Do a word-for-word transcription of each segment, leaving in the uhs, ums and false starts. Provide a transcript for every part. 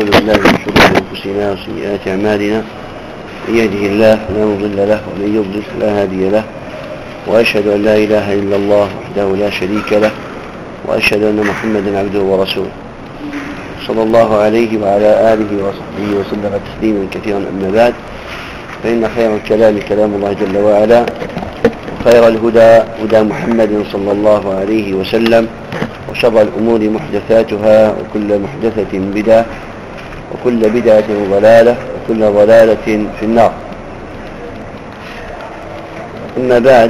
ونعوذ بالله من شرور أنفسنا وسيئات أعمالنا. من يهده الله لا مضل له ومن يضلل فلا هادي له، وأشهد أن لا إله إلا الله وحده لا شريك له، وأشهد أن محمدا عبده ورسوله صلى الله عليه وعلى آله وصحبه وسلم تسليما كثيرا. أما بعد، فإن خير الكلام كلام الله جل وعلا، وخير الهدى هدى محمد صلى الله عليه وسلم، وشر الأمور محدثاتها، وكل محدثة بدعة، وكل بدعة ضلالة، وكل ضلالة في النار. أما بعد،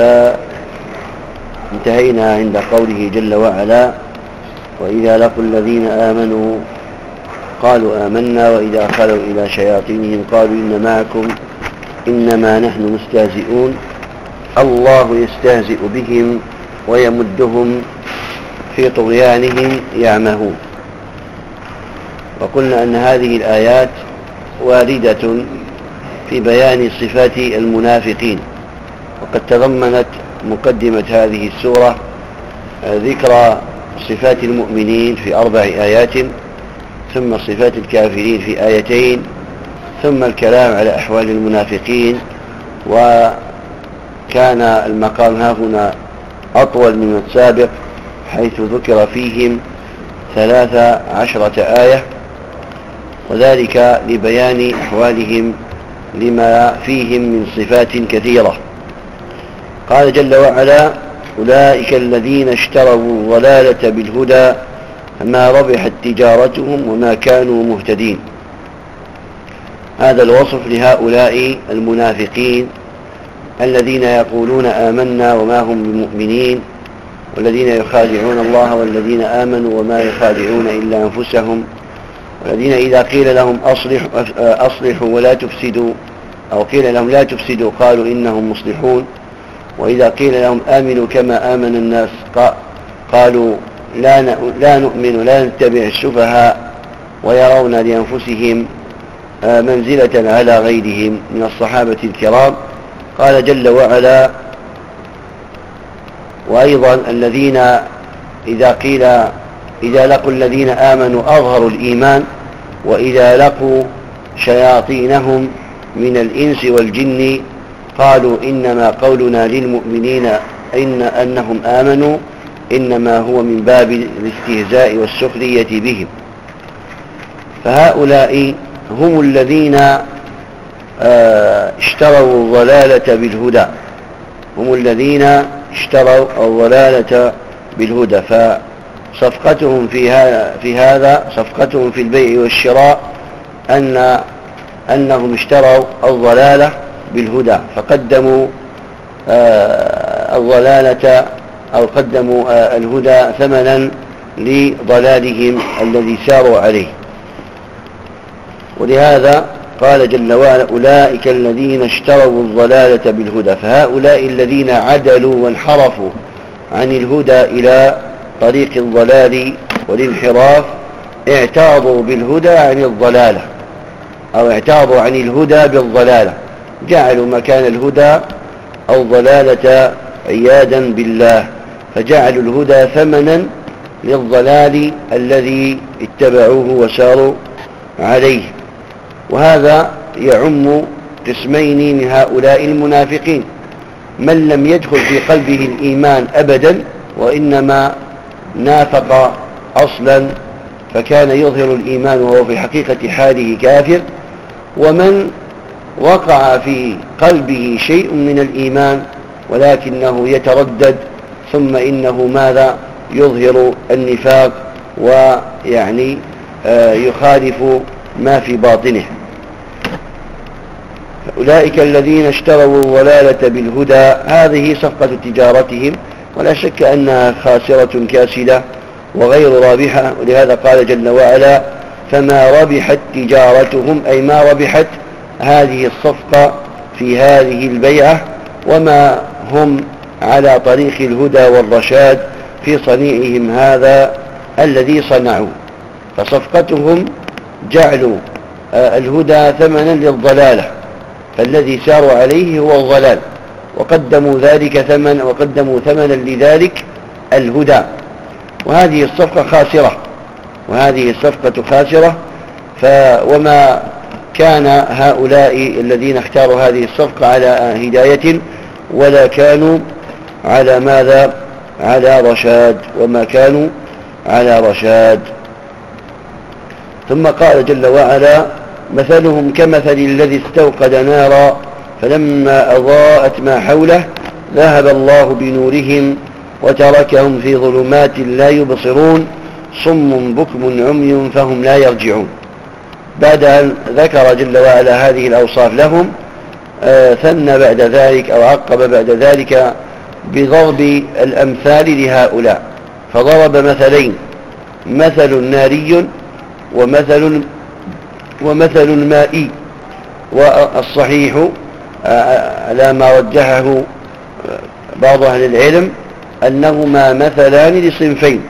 فانتهينا عند قوله جل وعلا: وإذا لقوا الذين آمنوا قالوا آمنا وإذا خلوا إلى شياطينهم قالوا إن معكم إنما نحن مستهزئون الله يستهزئ بهم ويمدهم في طغيانهم يعمهون. وقلنا أن هذه الآيات واردة في بيان صفات المنافقين، وقد تضمنت مقدمة هذه السورة ذكر صفات المؤمنين في أربع آيات، ثم صفات الكافرين في آيتين، ثم الكلام على أحوال المنافقين. وكان المقام هاهنا أطول من السابق، حيث ذكر فيهم ثلاث عشرة آية، وذلك لبيان أحوالهم لما فيهم من صفات كثيرة. قال جل وعلا: أولئك الذين اشتروا الضلالة بالهدى فما ربحت تجارتهم وما كانوا مهتدين. هذا الوصف لهؤلاء المنافقين الذين يقولون آمنا وما هم بمؤمنين، والذين يخادعون الله والذين آمنوا وما يخادعون إلا أنفسهم، والذين إذا قيل لهم أصلح أصلحوا ولا تفسدوا، أو قيل لهم لا تفسدوا قالوا إنهم مصلحون، وإذا قيل لهم آمنوا كما آمن الناس قالوا لا لا نؤمن لا نتبع السفهاء، ويرون لأنفسهم منزلة على غيرهم من الصحابة الكرام. قال جل وعلا: وأيضا الذين إذا قيل إذا لقوا الذين آمنوا أظهروا الإيمان، وإذا لقوا شياطينهم من الإنس والجن قالوا إنما قولنا للمؤمنين إن أنهم آمنوا إنما هو من باب الاستهزاء والسخرية بهم. فهؤلاء هم الذين اشتروا الضلالة بالهدى، هم الذين اشتروا الضلالة بالهدى. فصفقتهم في هذا في هذا صفقتهم في البيع والشراء أن أنهم اشتروا الضلالة بالهدى، فقدموا الضلالة أو قدموا الهدى ثمنا لضلالهم الذي ساروا عليه. ولهذا قال جل وعلا: أولئك الذين اشتروا الضلالة بالهدى. فهؤلاء الذين عدلوا وانحرفوا عن الهدى إلى طريق الضلال والانحراف اعتاضوا بالهدى عن الضلالة، أو اعتاضوا عن الهدى بالضلالة، جعلوا مكان الهدى أو ضلالة عياذا بالله، فجعلوا الهدى ثمنا للضلال الذي اتبعوه وساروا عليه. وهذا يعم قسمين من هؤلاء المنافقين: من لم يدخل في قلبه الإيمان أبدا وإنما نافق أصلا فكان يظهر الإيمان وهو في حقيقة حاله كافر، ومن وقع في قلبه شيء من الإيمان ولكنه يتردد، ثم إنه ماذا يظهر النفاق ويعني يخالف ما في باطنه. أولئك الذين اشتروا الضلالة بالهدى، هذه صفقة تجارتهم، ولا شك أنها خاسرة كاسدة وغير رابحة. ولهذا قال جل وعلا: فما ربحت تجارتهم، أي ما ربحت هذه الصفقة في هذه البيعة، وما هم على طريق الهدى والرشاد في صنيعهم هذا الذي صنعوا. فصفقتهم جعلوا الهدى ثمنا للضلالة، فالذي ساروا عليه هو الضلال، وقدموا ذلك ثمن وقدموا ثمنا لذلك الهدى. وهذه الصفقة خاسرة، وهذه الصفقة خاسرة ف وما كان هؤلاء الذين اختاروا هذه الصفقة على هداية ولا كانوا على ماذا؟ على رشاد، وما كانوا على رشاد. ثم قال جل وعلا: مثلهم كمثل الذي استوقد نارا فلما أضاءت ما حوله ذهب الله بنورهم وتركهم في ظلمات لا يبصرون صم بكم عمي فهم لا يرجعون. بعد أن ذكر جل وعلا هذه الأوصاف لهم، آه ثنى بعد ذلك أو عقب بعد ذلك بضرب الأمثال لهؤلاء، فضرب مثلين: مثل ناري ومثل ومثل مائي. والصحيح على ما رجحه بعض أهل العلم أنهما مثلان لصنفين،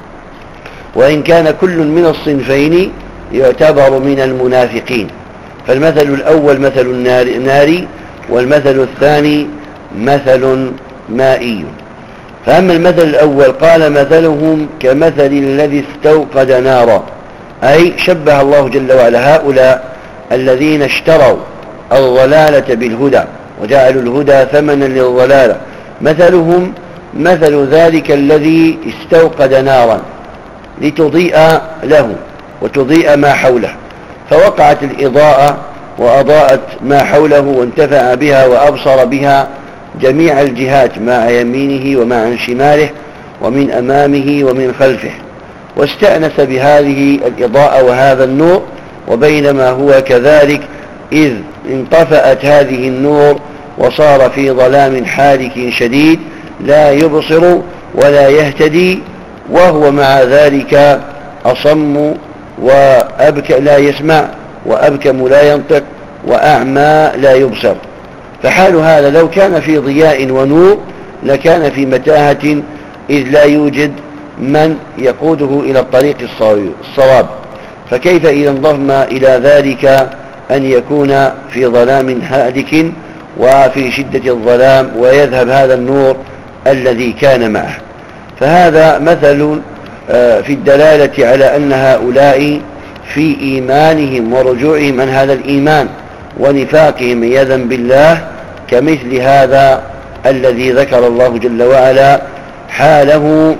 وإن كان كل من الصنفين يعتبر من المنافقين. فالمثل الأول مثل النار، والمثل الثاني مثل مائي. فأما المثل الأول قال: مثلهم كمثل الذي استوقد نارا، أي شبه الله جل وعلا هؤلاء الذين اشتروا الضلالة بالهدى وجعلوا الهدى ثمنا للضلالة، مثلهم مثل ذلك الذي استوقد نارا لتضيء له وتضيء ما حوله، فوقعت الإضاءة وأضاءت ما حوله وانتفع بها وأبصر بها جميع الجهات، ما عن يمينه وما عن شماله ومن أمامه ومن خلفه، واستأنس بهذه الإضاءة وهذا النور. وبينما هو كذلك إذ انطفأت هذه النور وصار في ظلام حالك شديد لا يبصر ولا يهتدي، وهو مع ذلك أصم وأبكى لا يسمع وأبكم لا ينطق وأعمى لا يبصر. فحال هذا لو كان في ضياء ونور لكان في متاهة، إذ لا يوجد من يقوده إلى الطريق الصواب، فكيف إذا انضم إلى ذلك أن يكون في ظلام هادك وفي شدة الظلام ويذهب هذا النور الذي كان معه. فهذا مثل في الدلالة على أن هؤلاء في إيمانهم ورجوعهم عن هذا الإيمان ونفاقهم عياذا بالله كمثل هذا الذي ذكر الله جل وعلا حاله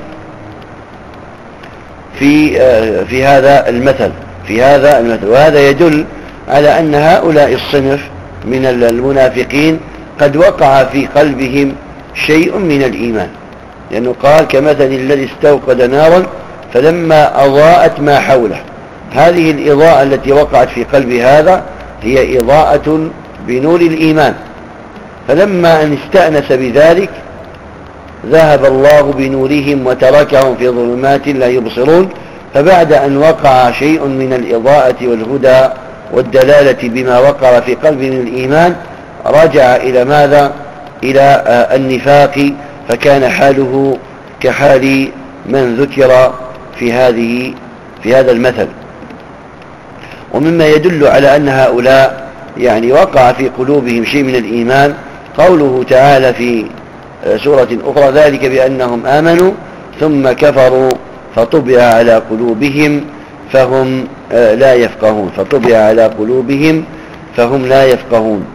في في هذا المثل في هذا المثل وهذا يدل على أن هؤلاء الصنف من المنافقين قد وقع في قلبهم شيء من الإيمان، لأنه قال: كمثل الذي استوقد نارا فلما أضاءت ما حوله. هذه الإضاءة التي وقعت في قلب هذا هي إضاءة بنور الإيمان، فلما أن استأنس بذلك ذهب الله بنورهم وتركهم في ظلمات لا يبصرون. فبعد أن وقع شيء من الإضاءة والهدى والدلالة بما وقع في قلب من الإيمان رجع إلى ماذا؟ إلى النفاق، فكان حاله كحال من ذكر في هذه في هذا المثل. ومما يدل على أن هؤلاء يعني وقع في قلوبهم شيء من الإيمان قوله تعالى في سورة أخرى: ذلك بأنهم آمنوا ثم كفروا فطبع على قلوبهم فهم لا يفقهون فطبع على قلوبهم فهم لا يفقهون.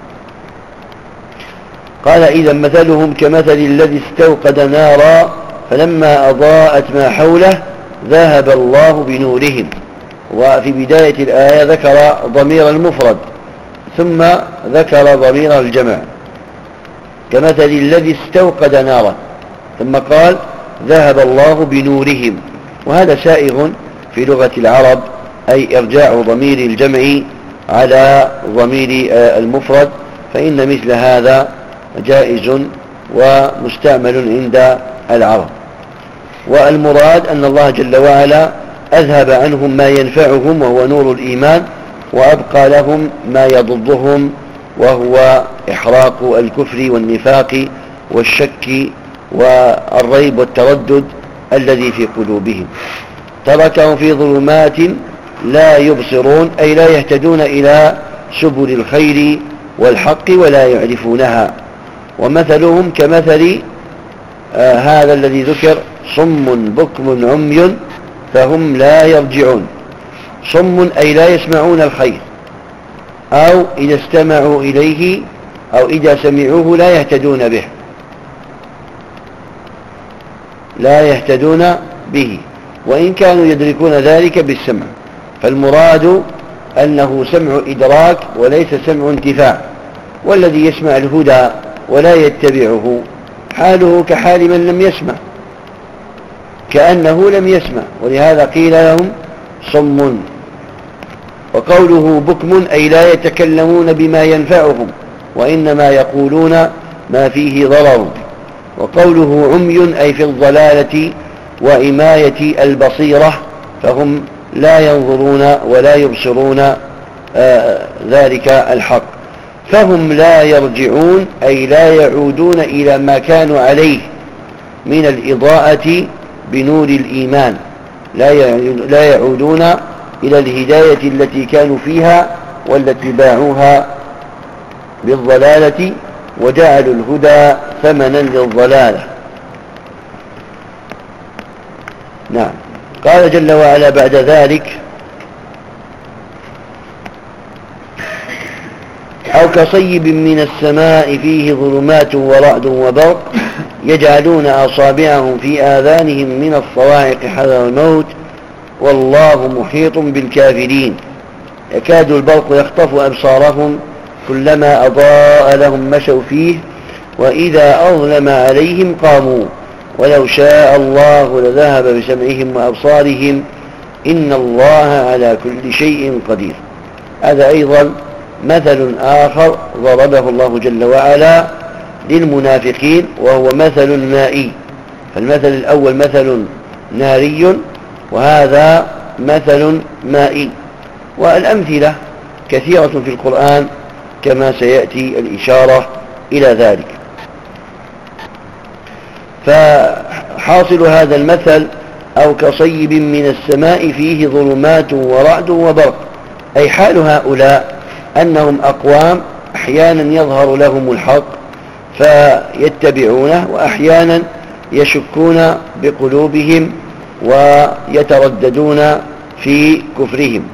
قال: إذا مثلهم كمثل الذي استوقد نارا فلما أضاءت ما حوله ذهب الله بنورهم. وفي بداية الآية ذكر ضمير المفرد ثم ذكر ضمير الجمع، كمثل الذي استوقد نارا، ثم قال: ذهب الله بنورهم. وهذا سائغ في لغة العرب، أي إرجاع ضمير الجمع على ضمير المفرد، فإن مثل هذا جائز ومستعمل عند العرب. والمراد أن الله جل وعلا أذهب عنهم ما ينفعهم وهو نور الإيمان، وأبقى لهم ما يضدهم وهو إحراق الكفر والنفاق والشك والريب والتردد الذي في قلوبهم. تركهم في ظلمات لا يبصرون، أي لا يهتدون إلى سبل الخير والحق ولا يعرفونها. ومثلهم كمثل آه هذا الذي ذكر: صم بكم عمي فهم لا يرجعون. صم أي لا يسمعون الخير، أو إذا استمعوا إليه أو إذا سمعوه لا يهتدون به لا يهتدون به وإن كانوا يدركون ذلك بالسمع. فالمراد أنه سمع إدراك وليس سمع انتفاع. والذي يسمع الهدى ولا يتبعه حاله كحال من لم يسمع، كأنه لم يسمع، ولهذا قيل لهم صم. وقوله بكم أي لا يتكلمون بما ينفعهم وإنما يقولون ما فيه ضرر. وقوله عمي أي في الضلالة وعماية البصيرة، فهم لا ينظرون ولا يبصرون آه ذلك الحق. فهم لا يرجعون أي لا يعودون إلى ما كانوا عليه من الإضاءة بنور الإيمان، لا يعودون إلى الهداية التي كانوا فيها والتي باعوها بالضلالة وجعلوا الهدى ثمنا للضلالة. نعم. قال جل وعلا بعد ذلك: أو كصيب من السماء فيه ظلمات ورعد وبرق يجعلون أصابعهم في آذانهم من الصواعق حذر الموت والله محيط بالكافرين يكاد البرق يخطف أبصارهم كلما أضاء لهم مشوا فيه وإذا أظلم عليهم قاموا ولو شاء الله لذهب بسمعهم وأبصارهم إن الله على كل شيء قدير. هذا أيضا مثل آخر ضربه الله جل وعلا للمنافقين وهو مثل مائي. فالمثل الأول مثل ناري وهذا مثل مائي. والأمثلة كثيرة في القرآن كما سيأتي الإشارة إلى ذلك. فحاصل هذا المثل أو كصيب من السماء فيه ظلمات ورعد وبرق، أي حال هؤلاء أنهم أقوام أحيانا يظهر لهم الحق فيتبعونه وأحيانا يشكون بقلوبهم ويترددون في كفرهم.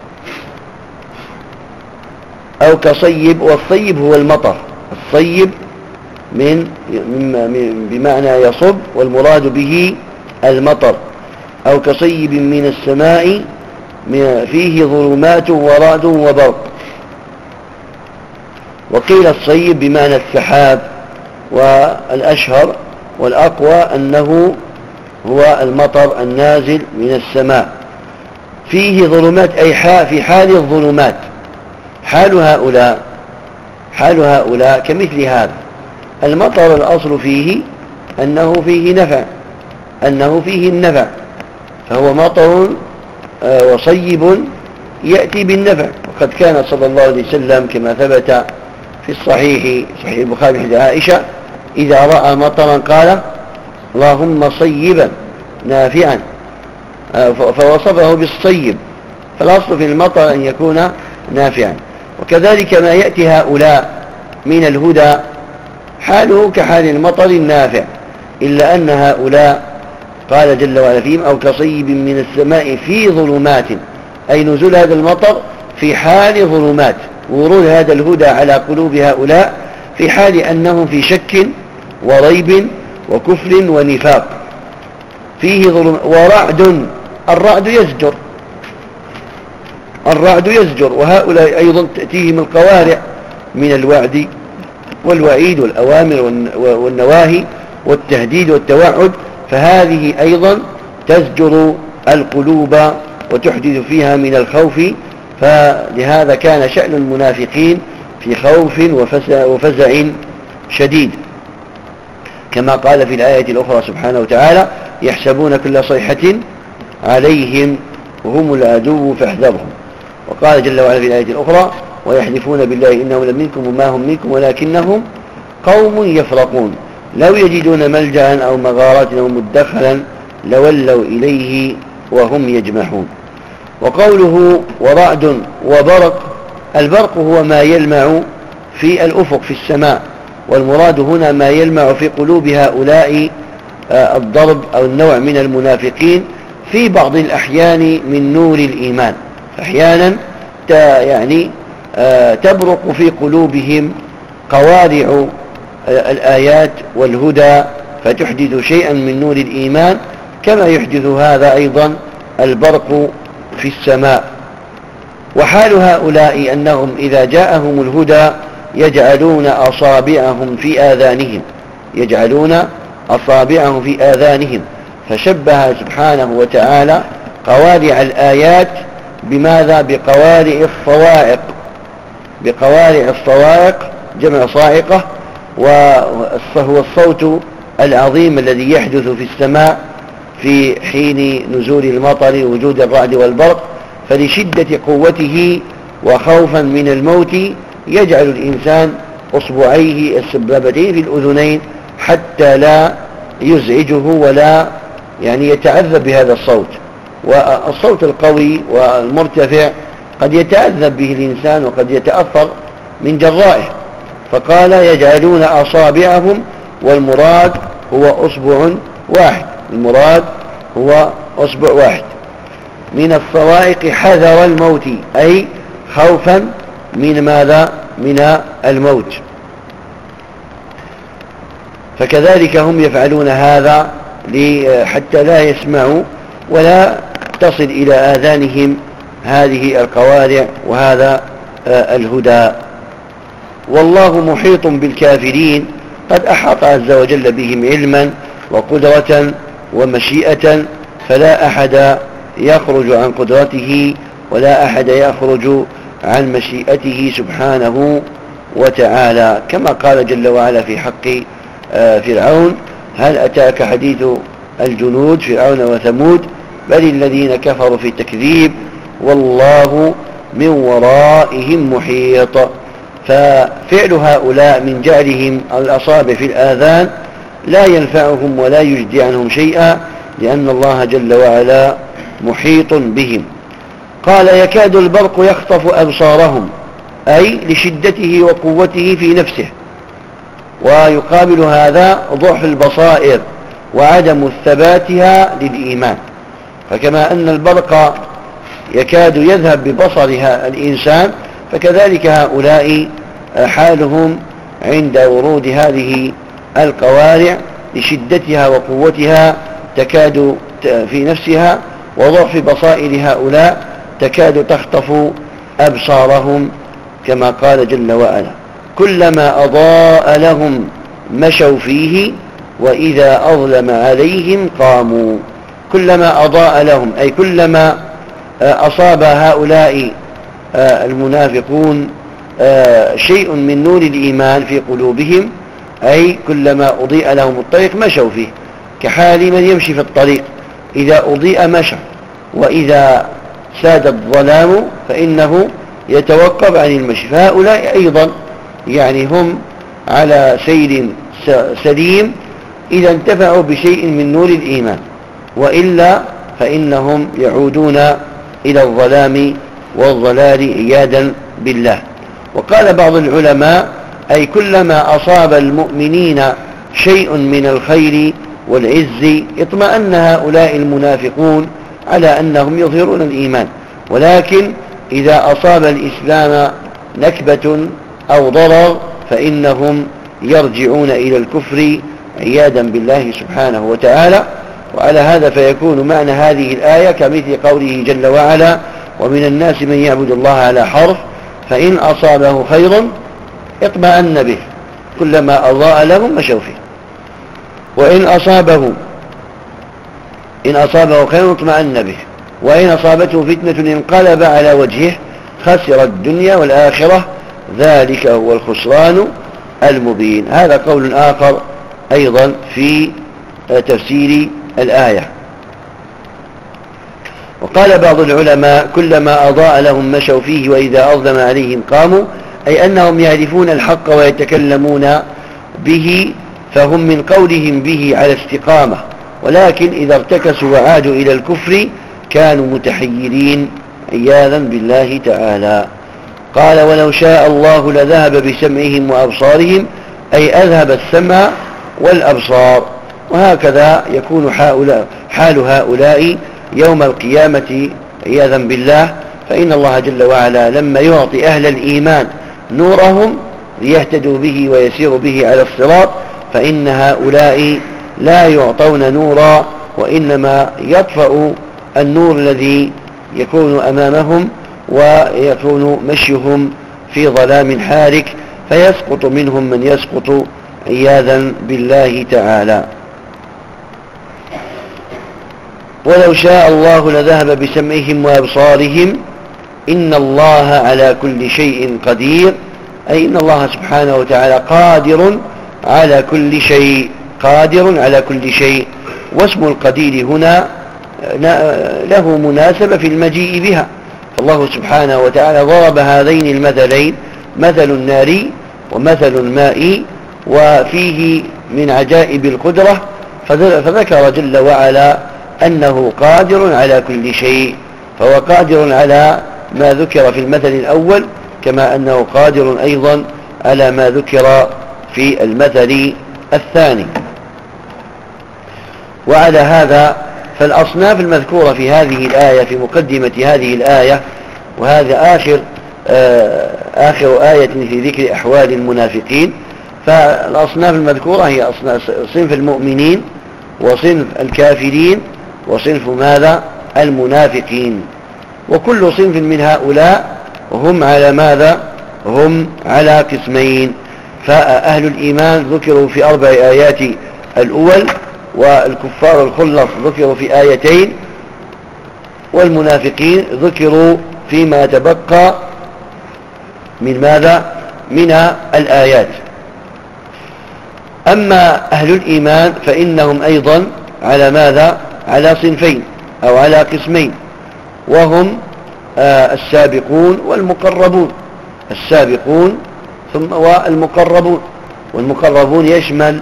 أو كصيب، والصيب هو المطر، الصيب من بمعنى يصب والمراد به المطر. أو كصيب من السماء فيه ظلمات ورعد وبرق. وقيل الصيب بمعنى السحاب، والأشهر والأقوى أنه هو المطر النازل من السماء. فيه ظلمات أي في حال الظلمات. حال هؤلاء حال هؤلاء كمثل هذا المطر، الأصل فيه أنه فيه نفع أنه فيه النفع فهو مطر وصيب يأتي بالنفع. وقد كان صلى الله عليه وسلم كما ثبت في الصحيح صحيح البخاري حديث عائشة إذا رأى مطرا قال اللهم صيبا نافعا، فوصفه بالصيب. فالأصل في المطر أن يكون نافعا. وكذلك ما يأتي هؤلاء من الهدى حاله كحال المطر النافع، إلا أن هؤلاء قال جل وعلا فيهم أو كصيب من السماء في ظلمات، أي نزول هذا المطر في حال ظلمات، ورود هذا الهدى على قلوب هؤلاء في حال أنهم في شك وريب وكفر ونفاق. فيه ظلم ورعد، الرعد يزجر الرعد يزجر وهؤلاء أيضا تأتيهم القوارع من الوعد والوعيد والأوامر والنواهي والتهديد والتوعد، فهذه أيضا تزجر القلوب وتحدث فيها من الخوف. فلهذا كان شأن المنافقين في خوف وفزع شديد، كما قال في الآية الأخرى سبحانه وتعالى يحسبون كل صيحة عليهم وهم العدو فاحذرهم. وقال جل وعلا في الآية الأخرى ويحلفون بالله إنهم لمنكم وما هم منكم ولكنهم قوم يفرقون لو يجدون ملجأ أو مغارات أو مدخلا لولوا إليه وهم يجمحون. وقوله ورعد وبرق، البرق هو ما يلمع في الأفق في السماء، والمراد هنا ما يلمع في قلوب هؤلاء الضرب أو النوع من المنافقين في بعض الأحيان من نور الإيمان. أحيانا يعني تبرق في قلوبهم قوارع الآيات والهدى فتحدث شيئا من نور الإيمان، كما يحدث هذا أيضا البرق في السماء. وحال هؤلاء أنهم إذا جاءهم الهدى يجعلون أصابعهم في آذانهم يجعلون أصابعهم في آذانهم فشبه سبحانه وتعالى قوارع الآيات بماذا؟ بقوارع الصواعق بقوارع الصواعق جمع صاعقة، وهو الصوت العظيم الذي يحدث في السماء في حين نزول المطر وجود الرعد والبرق، فلشدة قوته وخوفا من الموت يجعل الإنسان أصبعيه السبابتين في الأذنين حتى لا يزعجه ولا يعني يتعذب بهذا الصوت. والصوت القوي والمرتفع قد يتعذب به الإنسان وقد يتأثر من جرائه، فقال يجعلون أصابعهم، والمراد هو أصبع واحد المراد هو أصبع واحد من الصواعق حذر الموت، أي خوفا من ماذا؟ من الموت. فكذلك هم يفعلون هذا حتى لا يسمعوا ولا تصل إلى آذانهم هذه القوارع وهذا الهدى. والله محيط بالكافرين، قد أحاط عز وجل بهم علما وقدرة ومشيئة، فلا أحد يخرج عن قدرته ولا أحد يخرج عن مشيئته سبحانه وتعالى، كما قال جل وعلا في حق فرعون: هل أتاك حديث الجنود فرعون وثمود بل الذين كفروا في تكذيب والله من ورائهم محيط. ففعل هؤلاء من جعلهم الأصابع في الآذان لا ينفعهم ولا يجدي عنهم شيئا، لأن الله جل وعلا محيط بهم. قال: يكاد البرق يخطف أبصارهم، أي لشدته وقوته في نفسه. ويقابل هذا ضعف البصائر وعدم ثباتها للإيمان، فكما أن البرق يكاد يذهب ببصرها الإنسان، فكذلك هؤلاء حالهم عند ورود هذه القوارع لشدتها وقوتها تكاد في نفسها، وضعف بصائر هؤلاء تكاد تخطف أبصارهم، كما قال جل وعلا: كلما أضاء لهم مشوا فيه وإذا أظلم عليهم قاموا. كلما أضاء لهم أي كلما أصاب هؤلاء المنافقون شيء من نور الإيمان في قلوبهم، أي كلما أضيء لهم الطريق مشوا فيه، كحال من يمشي في الطريق إذا أضيء مشى، وإذا ساد الظلام فإنه يتوقف عن المشي. فهؤلاء أيضا يعني هم على سير سليم إذا انتفعوا بشيء من نور الإيمان، وإلا فإنهم يعودون إلى الظلام والضلال عياذا بالله. وقال بعض العلماء: أي كلما أصاب المؤمنين شيء من الخير والعز اطمأن هؤلاء المنافقون على أنهم يظهرون الإيمان، ولكن إذا أصاب الإسلام نكبة أو ضرر فإنهم يرجعون إلى الكفر عياذا بالله سبحانه وتعالى. وعلى هذا فيكون معنى هذه الآية كمثل قوله جل وعلا: ومن الناس من يعبد الله على حرف فإن أصابه خير اطمأن به، كلما أضاء لهم مشوا فيه، وإن أصابه إن أصابه خير اطمأن به، وإن أصابته فتنة انقلب على وجهه خسر الدنيا والآخرة ذلك هو الخسران المبين. هذا قول آخر أيضا في تفسير الآية. وقال بعض العلماء: كلما أضاء لهم مشوا فيه وإذا أظلم عليهم قاموا، أي أنهم يعرفون الحق ويتكلمون به، فهم من قولهم به على استقامة، ولكن إذا ارتكسوا وعادوا إلى الكفر كانوا متحيرين عياذا بالله تعالى. قال: ولو شاء الله لذهب بسمعهم وأبصارهم، أي أذهب السمع والأبصار. وهكذا يكون حال هؤلاء يوم القيامة عياذا بالله، فإن الله جل وعلا لما يعطي أهل الإيمان نورهم ليهتدوا به ويسيروا به على الصراط، فإن هؤلاء لا يعطون نورا، وإنما يطفأ النور الذي يكون أمامهم ويكون مشيهم في ظلام حارك، فيسقط منهم من يسقط عياذا بالله تعالى. ولو شاء الله لذهب بسمعهم وأبصارهم إن الله على كل شيء قدير، أي إن الله سبحانه وتعالى قادر على كل شيء، قادر على كل شيء. واسم القدير هنا له مناسبة في المجيء بها، فالله سبحانه وتعالى ضرب هذين المثلين، مثل النار ومثل الماء، وفيه من عجائب القدرة، فذكر جل وعلا أنه قادر على كل شيء، فهو قادر على ما ذكر في المثل الأول، كما أنه قادر أيضا على ما ذكر في المثل الثاني. وعلى هذا فالأصناف المذكورة في هذه الآية، في مقدمة هذه الآية، وهذا آخر آه آخر آية في ذكر أحوال المنافقين، فالأصناف المذكورة هي صنف المؤمنين وصنف الكافرين وصنف ماذا؟ المنافقين. وكل صنف من هؤلاء هم على ماذا؟ هم على قسمين. فأهل الإيمان ذكروا في أربع آيات الأول، والكفار الخلص ذكروا في آيتين، والمنافقين ذكروا فيما تبقى من ماذا؟ من الآيات. أما أهل الإيمان فإنهم أيضا على ماذا؟ على صنفين أو على قسمين، وهم آه السابقون والمقربون. السابقون ثم والمقربون، والمقربون يشمل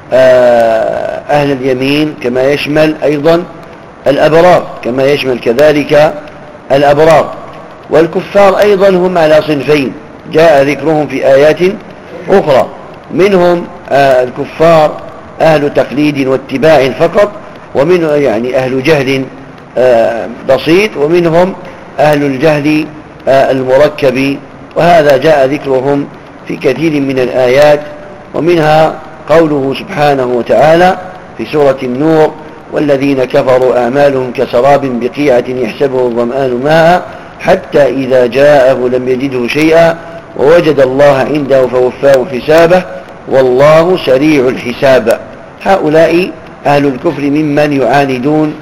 آه أهل اليمين كما يشمل أيضا الأبرار، كما يشمل كذلك الأبرار. والكفار أيضا هم على صنفين جاء ذكرهم في آيات أخرى، منهم آه الكفار أهل تقليد واتباع فقط، ومنهم يعني أهل جهل آه بسيط، ومنهم أهل الجهل آه المركب، وهذا جاء ذكرهم في كثير من الآيات. ومنها قوله سبحانه وتعالى في سورة النور: والذين كفروا أعمالهم كسراب بقيعة يحسبه الظمآن ماء حتى إذا جاءه لم يجده شيئا ووجد الله عنده فوفاه حسابه والله سريع الحساب. هؤلاء أهل الكفر ممن يعاندون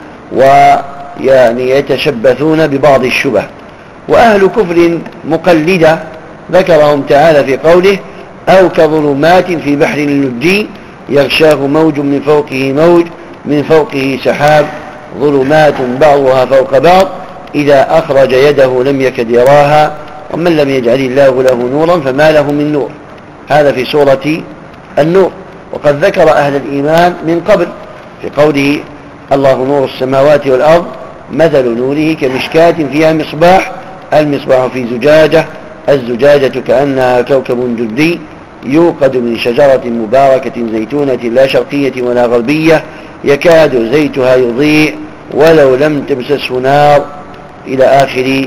ويعني يتشبثون ببعض الشبه. وأهل كفر مقلدة ذكرهم تعالى في قوله: أو كظلمات في بحر اللجي يغشاه موج من فوقه موج من فوقه سحاب ظلمات بعضها فوق بعض إذا أخرج يده لم يكد يراها ومن لم يجعل الله له نورا فما له من نور. هذا في سورة النور. وقد ذكر أهل الإيمان من قبل في قوله: الله نور السماوات والأرض مثل نوره كمشكاة فيها مصباح المصباح في زجاجة الزجاجة كأنها كوكب دري يوقد من شجرة مباركة زيتونة لا شرقية ولا غربية يكاد زيتها يضيء ولو لم تمسسه نار، إلى آخر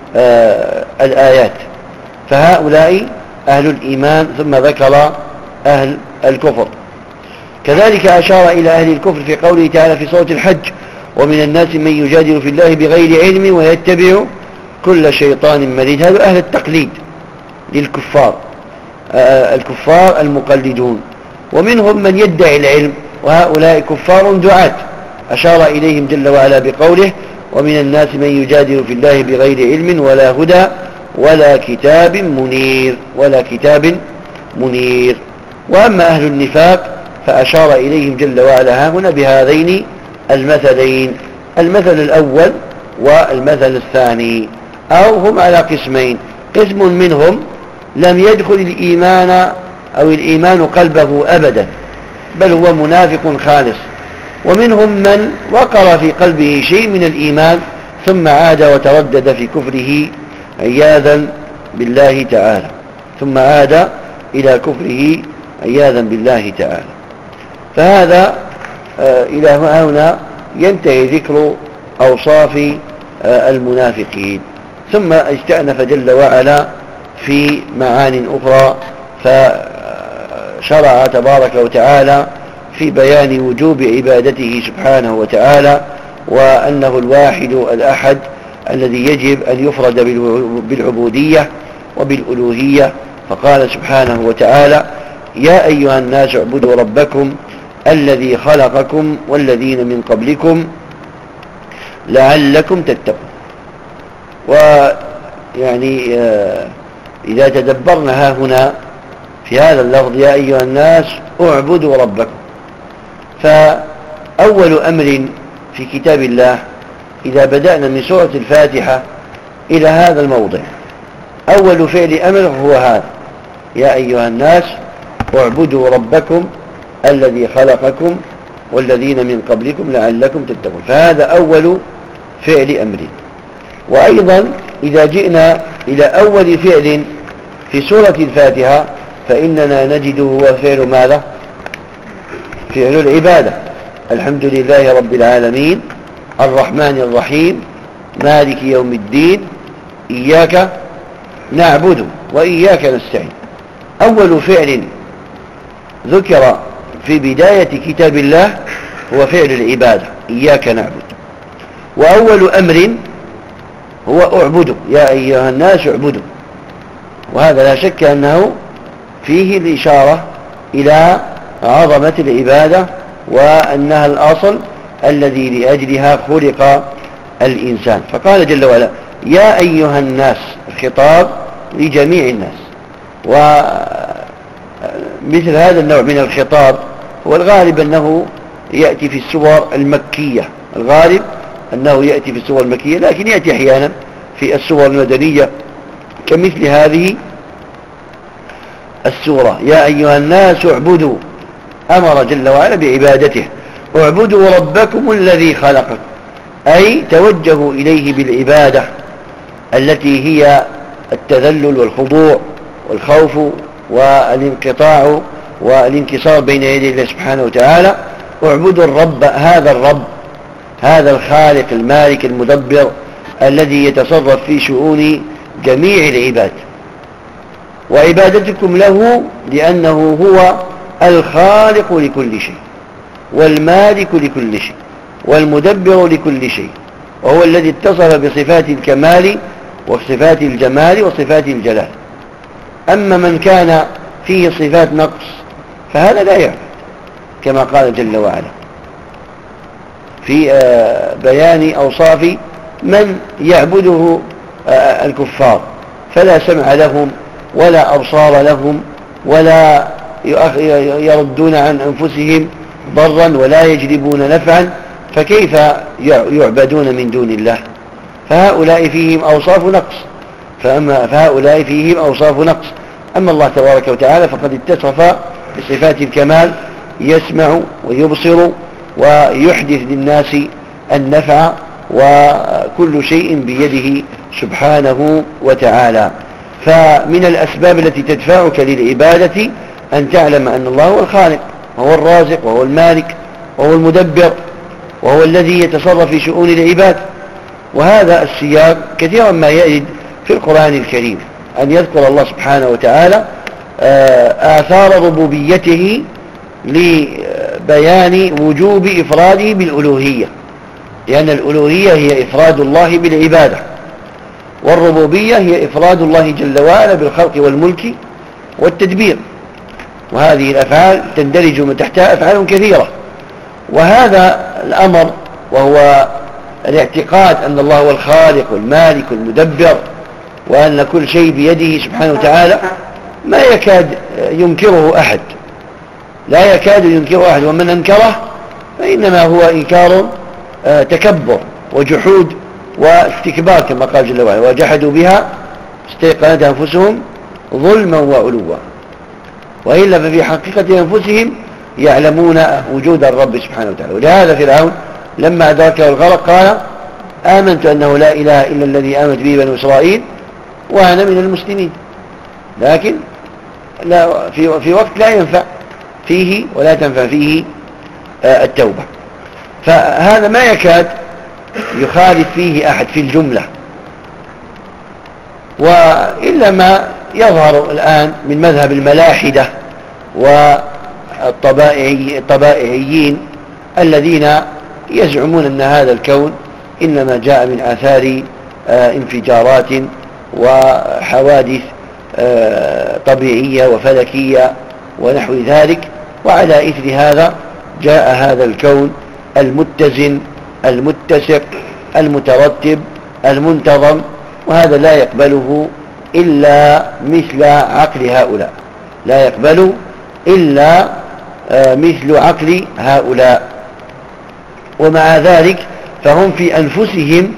آه الآيات. فهؤلاء أهل الإيمان، ثم ذكر أهل الكفر. كذلك أشار إلى أهل الكفر في قوله تعالى في سورة الحج: ومن الناس من يجادل في الله بغير علم ويتبع كل شيطان مريد. هذا أهل التقليد للكفار، آه الكفار المقلدون. ومنهم من يدعي العلم، وهؤلاء كفار دعاة، أشار إليهم جل وعلا بقوله: ومن الناس من يجادل في الله بغير علم ولا هدى ولا كتاب منير ولا كتاب منير. وأما أهل النفاق فأشار إليهم جل وعلا هنا بهذين المثلين، المثل الأول والمثل الثاني، أو هم على قسمين: قسم منهم لم يدخل الإيمان أو الإيمان قلبه أبدا بل هو منافق خالص، ومنهم من وقر في قلبه شيء من الإيمان ثم عاد وتردد في كفره عياذا بالله تعالى، ثم عاد إلى كفره عياذا بالله تعالى. فهذا آه إلى هنا ينتهي ذكر أوصاف آه المنافقين. ثم استأنف جل وعلا في معان أخرى، فشرع تبارك وتعالى في بيان وجوب عبادته سبحانه وتعالى، وأنه الواحد الأحد الذي يجب أن يفرد بالعبودية وبالألوهية. فقال سبحانه وتعالى: يا أيها الناس اعبدوا ربكم الذي خلقكم والذين من قبلكم لعلكم تتقون. ويعني إذا تدبرنا ها هنا في هذا اللفظ يا أيها الناس اعبدوا ربكم، فأول أمر في كتاب الله إذا بدأنا من سورة الفاتحة إلى هذا الموضع، أول فعل أمر هو هذا: يا أيها الناس اعبدوا ربكم الذي خلقكم والذين من قبلكم لعلكم تتقون. فهذا أول فعل أمر. وأيضا إذا جئنا إلى أول فعل في سورة الفاتحة فإننا نجده هو فعل ماذا؟ فعل العبادة: الحمد لله رب العالمين الرحمن الرحيم مالك يوم الدين إياك نعبد وإياك نستعين. أول فعل ذكر في بداية كتاب الله هو فعل العبادة: إياك نعبد. وأول أمر هو اعبدوا، يا أيها الناس اعبدوا. وهذا لا شك أنه فيه الإشارة إلى عظمة العبادة وأنها الأصل الذي لأجلها خلق الإنسان. فقال جل وعلا: يا أيها الناس، الخطاب لجميع الناس. ومثل هذا النوع من الخطاب هو الغالب أنه يأتي في السور المكية، الغالب أنه يأتي في السور المكية، لكن يأتي أحيانا في السور المدنية كمثل هذه السورة: يا أيها الناس اعبدوا. أمر جل وعلا بعبادته: اعبدوا ربكم الذي خلقكم، أي توجهوا إليه بالعبادة التي هي التذلل والخضوع والخوف والانقطاع والانكسار بين يدي الله سبحانه وتعالى. اعبدوا الرب، هذا الرب، هذا الخالق المالك المدبر الذي يتصرف في شؤون جميع العباد، وعبادتكم له لأنه هو الخالق لكل شيء والمالك لكل شيء والمدبر لكل شيء، وهو الذي اتصف بصفات الكمال وصفات الجمال وصفات الجلال. أما من كان فيه صفات نقص فهذا لا يعبد، كما قال جل وعلا في بيان أوصاف من يعبده الكفار: فلا سمع لهم ولا أبصار لهم ولا يردون عن أنفسهم ضرا ولا يجلبون نفعا، فكيف يعبدون من دون الله؟ فهؤلاء فيهم أوصاف نقص، فأما فهؤلاء فيهم أوصاف نقص. أما الله تبارك وتعالى فقد اتصف بصفات الكمال: يسمع ويبصر ويحدث للناس النفع، وكل شيء بيده سبحانه وتعالى. فمن الأسباب التي تدفعك للعبادة أن تعلم أن الله هو الخالق وهو الرازق وهو المالك وهو المدبر وهو الذي يتصرف في شؤون العباد. وهذا السياق كثيرا ما يرد في القرآن الكريم أن يذكر الله سبحانه وتعالى آثار ربوبيته لبيان وجوب إفراده بالألوهية، لأن الألوهية هي إفراد الله بالعبادة، والربوبية هي إفراد الله جل وعلا بالخلق والملك والتدبير. وهذه الأفعال تندرج من تحتها أفعال كثيرة. وهذا الأمر وهو الاعتقاد أن الله هو الخالق والمالك والمدبر وأن كل شيء بيده سبحانه وتعالى ما يكاد ينكره أحد، لا يكاد ينكره أحد، ومن أنكره فإنما هو إنكار تكبر وجحود واستكبار، كما قال جل وعلا: وجحدوا بها استيقنتها أنفسهم ظلما وعلوا، وإلا ففي حقيقة أنفسهم يعلمون وجود الرب سبحانه وتعالى. ولهذا فرعون لما أدركه الغرق قال: آمنت أنه لا إله إلا الذي آمنت به بنو إسرائيل وأنا من المسلمين. لكن لا في, في وقت لا ينفع فيه ولا تنفع فيه التوبة. فهذا ما يكاد يخالف فيه أحد في الجملة. وإلا ما يظهر الآن من مذهب الملاحدة والطبائعيين الذين يزعمون أن هذا الكون إنما جاء من آثار انفجارات وحوادث طبيعية وفلكية ونحو ذلك، وعلى إثر هذا جاء هذا الكون المتزن المتسق المترتب المنتظم، وهذا لا يقبله إلا مثل عقل هؤلاء، لا يقبل إلا مثل عقل هؤلاء. ومع ذلك فهم في أنفسهم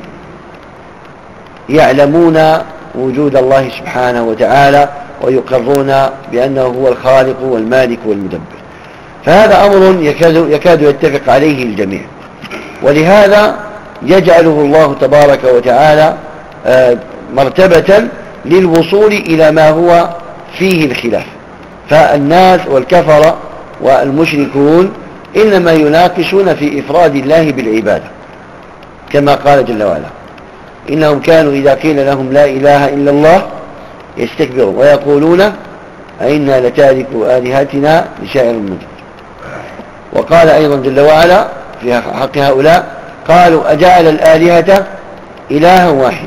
يعلمون وجود الله سبحانه وتعالى ويقرون بأنه هو الخالق والمالك والمدبر، فهذا أمر يكاد, يكاد يتفق عليه الجميع. ولهذا يجعله الله تبارك وتعالى مرتبة للوصول إلى ما هو فيه الخلاف. فالناس والكفر والمشركون إنما يناقشون في إفراد الله بالعبادة، كما قال جل وعلا: إنهم كانوا إذا قيل لهم لا إله إلا الله يستكبرون ويقولون أئنا لتاركوا آلهتنا لشاعر مجنون. وقال أيضا جل وعلا في حق هؤلاء: قالوا أجعل الآلهة إلها واحدا،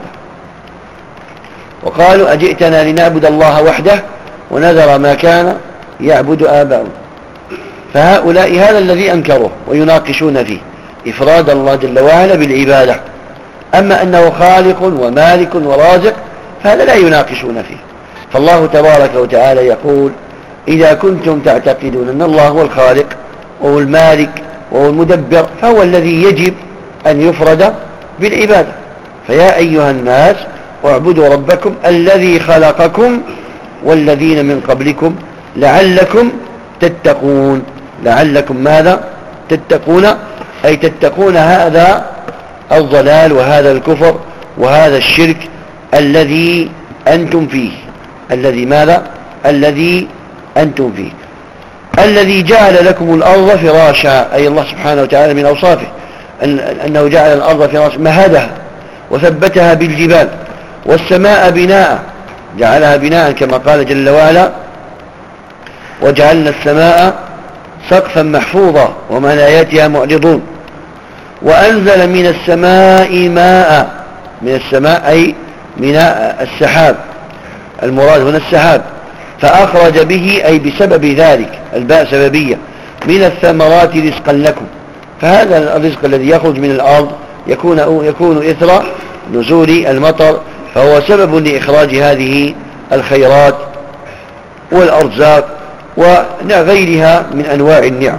وقالوا أجئتنا لنعبد الله وحده ونذر ما كان يعبد آباؤنا. فهؤلاء هذا الذي أنكروه ويناقشون فيه إفراد الله جل وعلا بالعبادة. أما أنه خالق ومالك ورازق فهذا لا يناقشون فيه. فالله تبارك وتعالى يقول: إذا كنتم تعتقدون أن الله هو الخالق وهو المالك وهو المدبر فهو الذي يجب أن يفرد بالعبادة. فيا أيها الناس اعبدوا ربكم الذي خلقكم والذين من قبلكم لعلكم تتقون. لعلكم ماذا؟ تتقون، أي تتقون هذا الضلال وهذا الكفر وهذا الشرك الذي أنتم فيه. الذي ماذا؟ الذي أنتم فيه. الذي جعل لكم الأرض فراشا، أي الله سبحانه وتعالى من أوصافه أنه جعل الأرض فراشا مهدها وثبتها بالجبال، والسماء بناء جعلها بناء كما قال جل وعلا: وجعلنا السماء سقفا محفوظا ومن آياتها معرضون. وأنزل من السماء ماء، من السماء أي من السحاب، المراد هنا السحاب، فأخرج به أي بسبب ذلك، الباء سببية، من الثمرات رزقا لكم. فهذا الرزق الذي يخرج من الأرض يكون, يكون إثر نزول المطر، فهو سبب لإخراج هذه الخيرات والأرزاق وغيرها من أنواع النعم.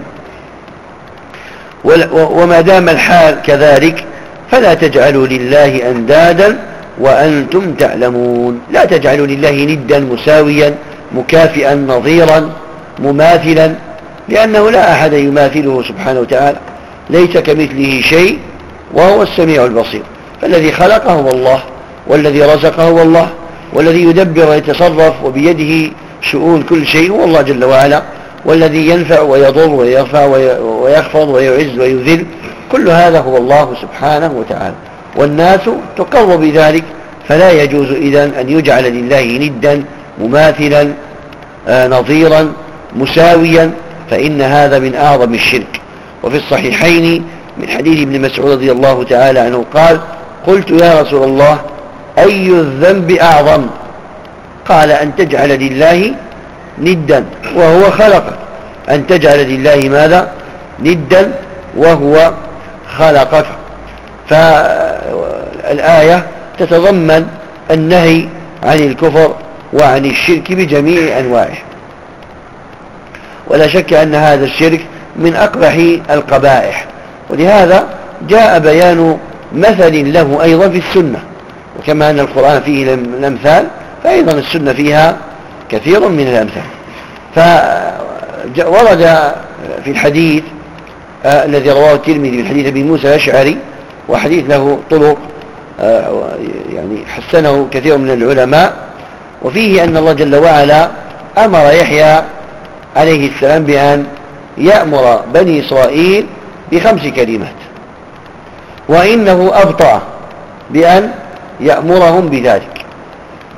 وما دام الحال كذلك فلا تجعلوا لله أندادا وأنتم تعلمون. لا تجعلوا لله ندا مساويا مكافئا نظيرا مماثلا، لأنه لا أحد يماثله سبحانه وتعالى، ليس كمثله شيء وهو السميع البصير. فالذي خلقه هو الله، والذي رزقه هو الله، والذي يدبر ويتصرف وبيده شؤون كل شيء هو الله جل وعلا، والذي ينفع ويضر ويرفع ويخفض ويعز ويذل كل هذا هو الله سبحانه وتعالى. والناس تقر بذلك، فلا يجوز إذن أن يجعل لله ندا مماثلا آه نظيرا مساويا، فإن هذا من أعظم الشرك. وفي الصحيحين من حديث ابن مسعود رضي الله تعالى عنه قال: قلت يا رسول الله أي الذنب أعظم؟ قال: أن تجعل لله ندا وهو خلقك. أن تجعل لله ماذا؟ ندا وهو خلقك. فالآية تتضمن النهي عن الكفر وعن الشرك بجميع أنواعه، ولا شك أن هذا الشرك من أقبح القبائح. ولهذا جاء بيان مثل له أيضا في السنة، وكما أن القرآن فيه الأمثال فأيضا السنة فيها كثير من الأمثال. فورد في الحديث آه الذي رواه الترمذي من حديث أبي موسى الأشعري، وحديث له طرق آه يعني حسنه كثير من العلماء، وفيه أن الله جل وعلا أمر يحيى عليه السلام بأن يأمر بني إسرائيل بخمس كلمات، وإنه أبطأ بأن يأمرهم بذلك.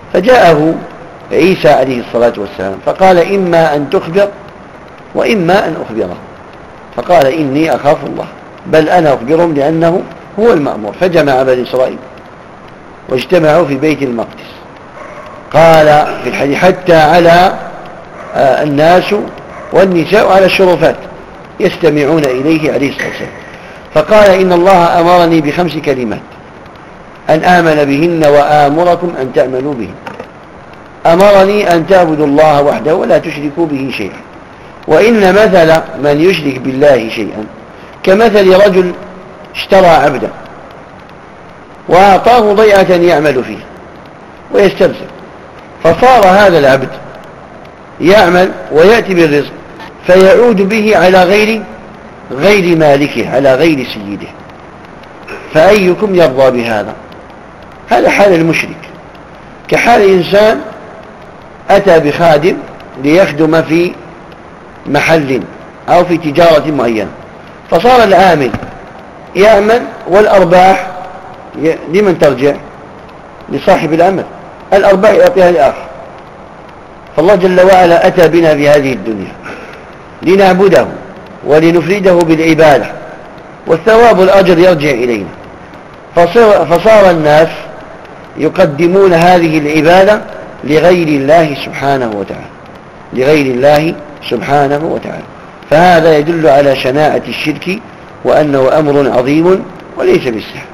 فجاءه عيسى عليه الصلاة والسلام فقال إما أن تخبر وإما أن أخبره، فقال إني أخاف الله، بل أنا أخبرهم لأنه هو المأمور. فجمع بني إسرائيل واجتمعوا في بيت المقدس. قال في الحديث حتى على الناس والنساء على الشرفات يستمعون إليه عليه الصلاة والسلام. فقال إن الله أمرني بخمس كلمات أن آمن بهن وآمركم أن تأمنوا بهن. أمرني أن تعبدوا الله وحده ولا تشركوا به شيئا، وإن مثل من يشرك بالله شيئا كمثل رجل اشترى عبدا وأعطاه ضيعة يعمل فيه ويسترزق، فصار هذا العبد يعمل ويأتي بالرزق فيعود به على غير غير مالكه، على غير سيده. فأيكم يرضى بهذا؟ هذا حال المشرك، كحال إنسان أتى بخادم ليخدم في محل أو في تجارة معينة، فصار العامل يعمل والأرباح لمن ترجع؟ لصاحب العمل، الأرباح يعطيها الآخر. فالله جل وعلا أتى بنا في هذه الدنيا لنعبده ولنفرده بالعبادة، والثواب والأجر يرجع إلينا. فصار الناس يقدمون هذه العبادة لغير الله سبحانه وتعالى، لغير الله سبحانه وتعالى. فهذا يدل على شناعة الشرك وأنه أمر عظيم وليس بالسهل.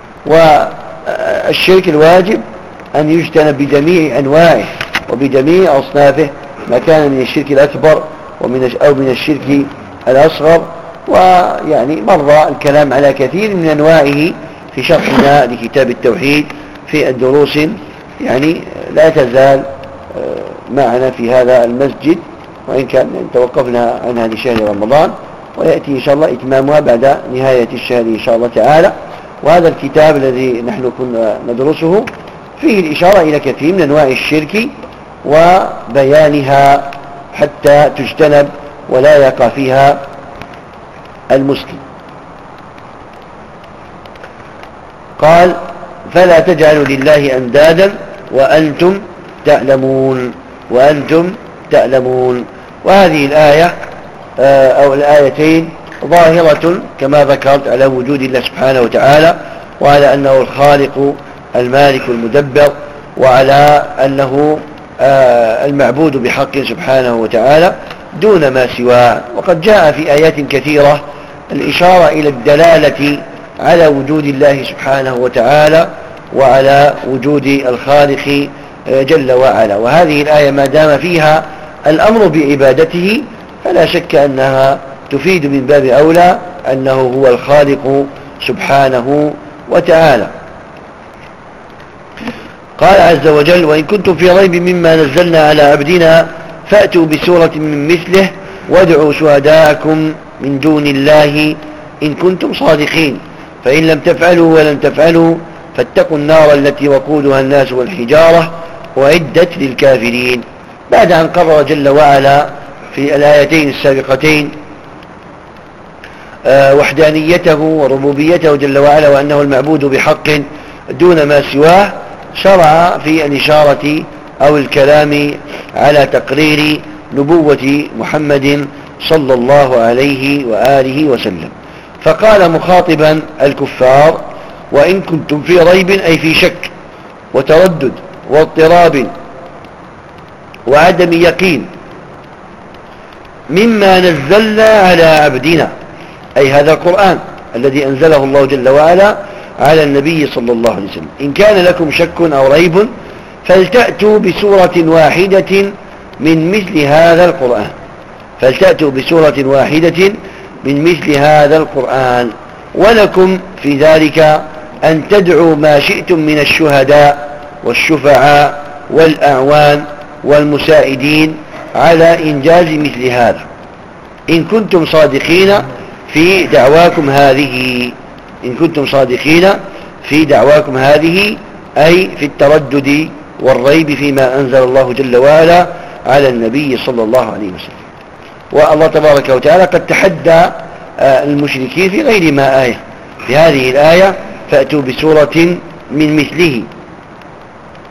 والشرك الواجب أن يجتنب بجميع أنواعه وبجميع أصنافه، ما كان من الشرك الأكبر ومن أو من الشرك الأصغر. ويعني مر الكلام على كثير من أنواعه في شرحنا لكتاب التوحيد في الدروس يعني لا تزال معنا في هذا المسجد، وإن كان توقفنا عنها لشهر رمضان، ويأتي إن شاء الله إتمامها بعد نهاية الشهر إن شاء الله تعالى. وهذا الكتاب الذي نحن كنا ندرسه فيه الإشارة إلى كثير من أنواع الشرك وبيانها حتى تجتنب ولا يقع فيها المسلم. قال فلا تجعلوا لله أندادا وأنتم تعلمون، وأنتم تعلمون. وهذه الآية أو الآيتين ظاهرة كما ذكرت على وجود الله سبحانه وتعالى، وعلى أنه الخالق المالك المدبر، وعلى أنه المعبود بحق سبحانه وتعالى دون ما سواه. وقد جاء في آيات كثيرة الإشارة إلى الدلالة على وجود الله سبحانه وتعالى وعلى وجود الخالق جل وعلا. وهذه الآية ما دام فيها الأمر بعبادته فلا شك أنها تفيد من باب أولى أنه هو الخالق سبحانه وتعالى. قال عز وجل وإن كنتم في ريب مما نزلنا على عبدنا فأتوا بسورة من مثله وادعوا شهداءكم من دون الله إن كنتم صادقين فإن لم تفعلوا ولن تفعلوا فاتقوا النار التي وقودها الناس والحجارة وعدت للكافرين. بعد أن قرر جل وعلا في الآيتين السابقتين وحدانيته وربوبيته جل وعلا وأنه المعبود بحق دون ما سواه، شرع في الإشارة أو الكلام على تقرير نبوة محمد صلى الله عليه وآله وسلم. فقال مخاطبا الكفار وإن كنتم في ريب أي في شك وتردد واضطراب وعدم يقين مما نزلنا على عبدنا، أي هذا القرآن الذي أنزله الله جل وعلا على النبي صلى الله عليه وسلم، إن كان لكم شك أو ريب فلتأتوا بسورة واحدة من مثل هذا القرآن، فلتأتوا بسورة واحدة من مثل هذا القرآن ولكم في ذلك أن تدعوا ما شئتم من الشهداء والشفعاء والأعوان والمساعدين على إنجاز مثل هذا إن كنتم صادقين في دعواكم هذه، إن كنتم صادقين في دعواكم هذه أي في التردد والريب فيما أنزل الله جل وعلا على النبي صلى الله عليه وسلم. والله تبارك وتعالى قد تحدى المشركين في غير ما آية، في هذه الآية فأتوا بسورة من مثله،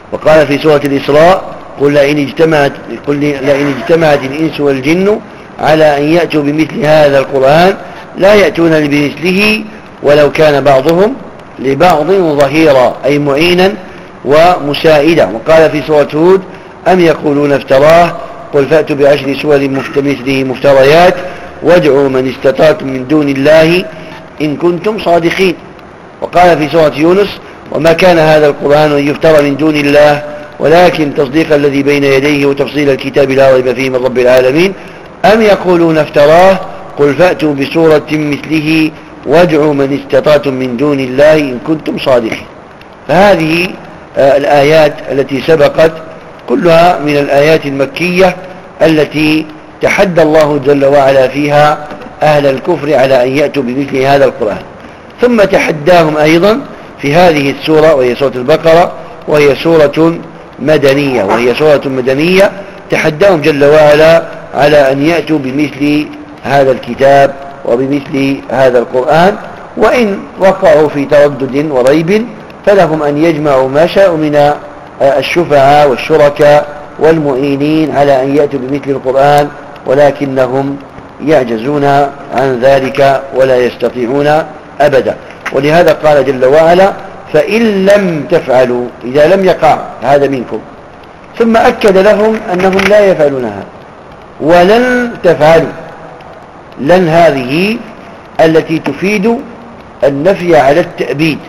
وقال في سورة الإسراء قل لئن اجتمعت, قل لئن اجتمعت الإنس والجن على أن يأتوا بمثل هذا القرآن لا يأتون بمثله ولو كان بعضهم لبعض ظهيرا أي معينا ومساعدا. وقال في سورة هود أم يقولون افتراه قل فأتوا بعشر سور مثله مفتريات وادعوا من استطعتم من دون الله إن كنتم صادقين. وقال في سورة يونس وما كان هذا القرآن أن يفترى من دون الله ولكن تصديق الذي بين يديه وتفصيل الكتاب لا ريب فيه من رب العالمين. أم يقولون افتراه قل فأتوا بسورة مثله وادعوا من استطعتم من دون الله إن كنتم صادقين. فهذه الآيات التي سبقت كلها من الآيات المكية التي تحدى الله جل وعلا فيها أهل الكفر على أن يأتوا بمثل هذا القرآن، ثم تحداهم أيضا في هذه السورة وهي سورة البقرة وهي سورة مدنية وهي سورة مدنية تحداهم جل وعلا على أن يأتوا بمثل هذا الكتاب وبمثل هذا القرآن، وإن وقعوا في تردد وريب فلهم أن يجمعوا ما شاءوا من الشفعاء والشركاء والمؤينين على أن يأتوا بمثل القرآن، ولكنهم يعجزون عن ذلك ولا يستطيعون أبدا. ولهذا قال جل وعلا فإن لم تفعلوا إذا لم يقع هذا منكم، ثم أكد لهم أنهم لا يفعلونها ولن تفعلوا. لن هذه التي تفيد النفي على التأبيد،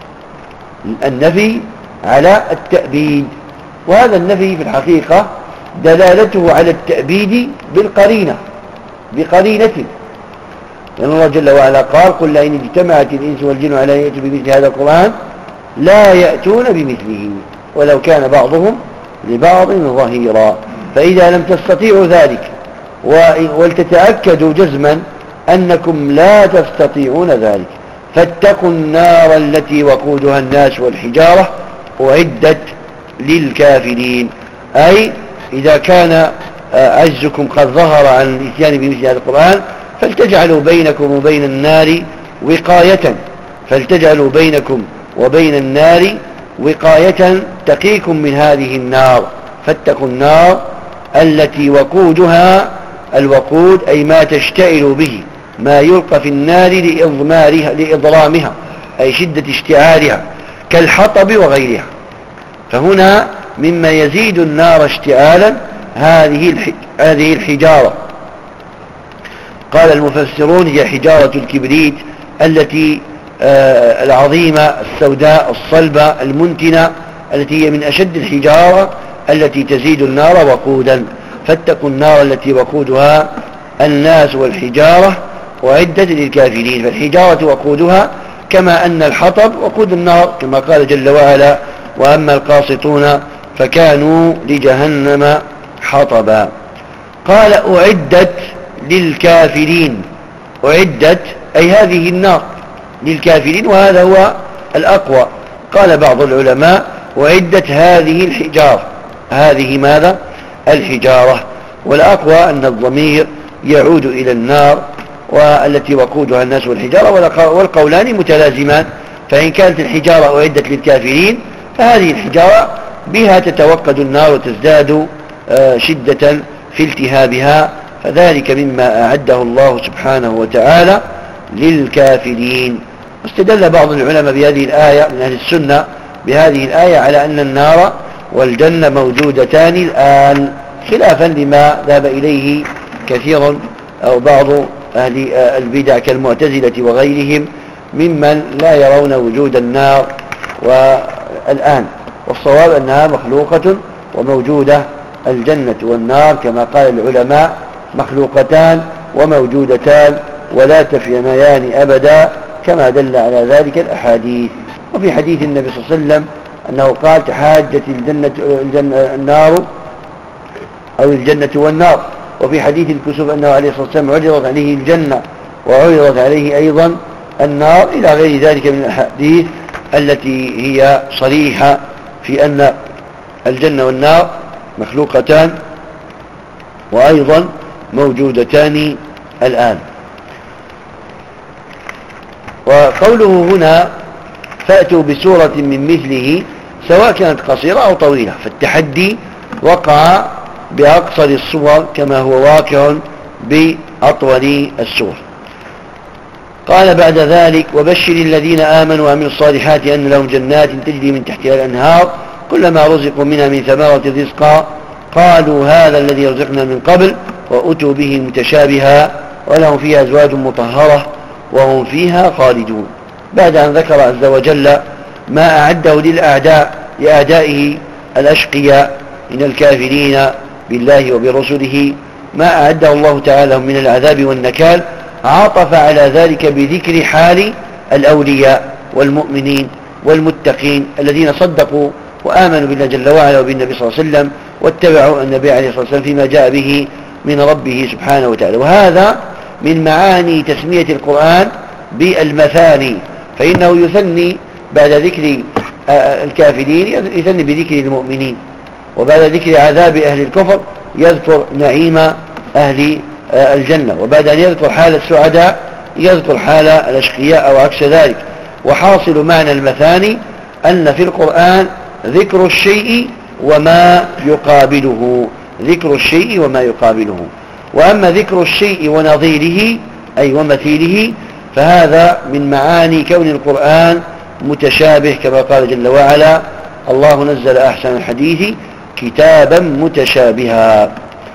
النفي على التأبيد، وهذا النفي في الحقيقة دلالته على التأبيد بالقرينة بقرينة، لأن الله جل وعلا قال قل لئن اجتمعت الإنس والجن على أن يأتوا بمثل هذا القرآن لا يأتون بمثله ولو كان بعضهم لبعض ظهيرا. فإذا لم تستطيعوا ذلك ولتتأكدوا جزما أنكم لا تستطيعون ذلك فاتقوا النار التي وقودها الناس والحجارة أعدت للكافرين. أي إذا كان عجزكم قد ظهر عن الإتيان بمثل هذا القرآن فلتجعلوا بينكم وبين النار وقاية فلتجعلوا بينكم وبين النار وقاية تقيكم من هذه النار. فاتقوا النار التي وقودها الوقود أي ما تشتعل به، ما يلقى في النار لإضمارها لإضرامها أي شدة اشتعالها كالحطب وغيرها. فهنا مما يزيد النار اشتعالا هذه هذه الحجارة. قال المفسرون هي حجارة الكبريت التي آه العظيمة السوداء الصلبة المنتنة التي هي من أشد الحجارة التي تزيد النار وقودا. فاتقوا النار التي وقودها الناس والحجارة وعدت للكافرين. فالحجارة وقودها كما أن الحطب وقود النار كما قال جل وعلا وأما القاسطون فكانوا لجهنم حطبا. قال أعدت للكافرين، أعدت أي هذه النار للكافرين، وهذا هو الأقوى. قال بعض العلماء أعدت هذه الحجارة، هذه ماذا؟ الحجارة. والأقوى أن الضمير يعود إلى النار والتي وقودها الناس والحجارة، والقولان متلازمان. فإن كانت الحجارة أعدت للكافرين فهذه الحجارة بها تتوقد النار وتزداد شدة في التهابها، فذلك مما أعده الله سبحانه وتعالى للكافرين. واستدل بعض العلماء بهذه الآية من أهل السنة بهذه الآية على أن النار والجنة موجودتان الآن، خلافا لما ذهب إليه كثير أو بعض أهل البدع كالمعتزلة وغيرهم ممن لا يرون وجود النار والآن. والصواب أنها مخلوقة وموجودة، الجنة والنار كما قال العلماء مخلوقتان وموجودتان ولا تفنيان أبدا كما دل على ذلك الأحاديث. وفي حديث النبي صلى الله عليه وسلم أنه قال تحاجت الجنة, الجنة النار أو الجنة والنار. وفي حديث الكسوف أنه عليه الصلاة والسلام عرضت عليه الجنة وعرضت عليه أيضا النار إلى غير ذلك من الأحاديث التي هي صريحة في أن الجنة والنار مخلوقتان وأيضا موجودتان الآن. وقوله هنا فأتوا بسورة من مثله سواء كانت قصيرة أو طويلة، فالتحدي وقع بأقصر الصور كما هو واقع بأطول السور. قال بعد ذلك: وبشر الذين آمنوا وعملوا الصالحات أن لهم جنات تجري من تحتها الأنهار كلما رزقوا منها من ثمرة رزقا قالوا هذا الذي رزقنا من قبل وأتوا به متشابها ولهم فيها أزواج مطهرة وهم فيها خالدون. بعد أن ذكر عز وجل ما أعده للأعداء لأعدائه الأشقياء من الكافرين بالله وبرسله، ما أعده الله تعالى من العذاب والنكال، عطف على ذلك بذكر حال الأولياء والمؤمنين والمتقين الذين صدقوا وآمنوا بالله جل وعلا وبالنبي صلى الله عليه وسلم واتبعوا النبي عليه الصلاة والسلام فيما جاء به من ربه سبحانه وتعالى. وهذا من معاني تسمية القرآن بالمثاني، فإنه يثني بعد ذكر الكافرين يثني بذكر المؤمنين، وبعد ذكر عذاب أهل الكفر يذكر نعيم أهل الجنة، وبعد أن يذكر حال السعداء يذكر حال الأشقياء أو عكس ذلك. وحاصل معنى المثاني أن في القرآن ذكر الشيء وما يقابله، ذكر الشيء وما يقابله. وأما ذكر الشيء ونظيره أي ومثيله فهذا من معاني كون القرآن متشابه، كما قال جل وعلا: الله نزل أحسن الحديث كتابا متشابها.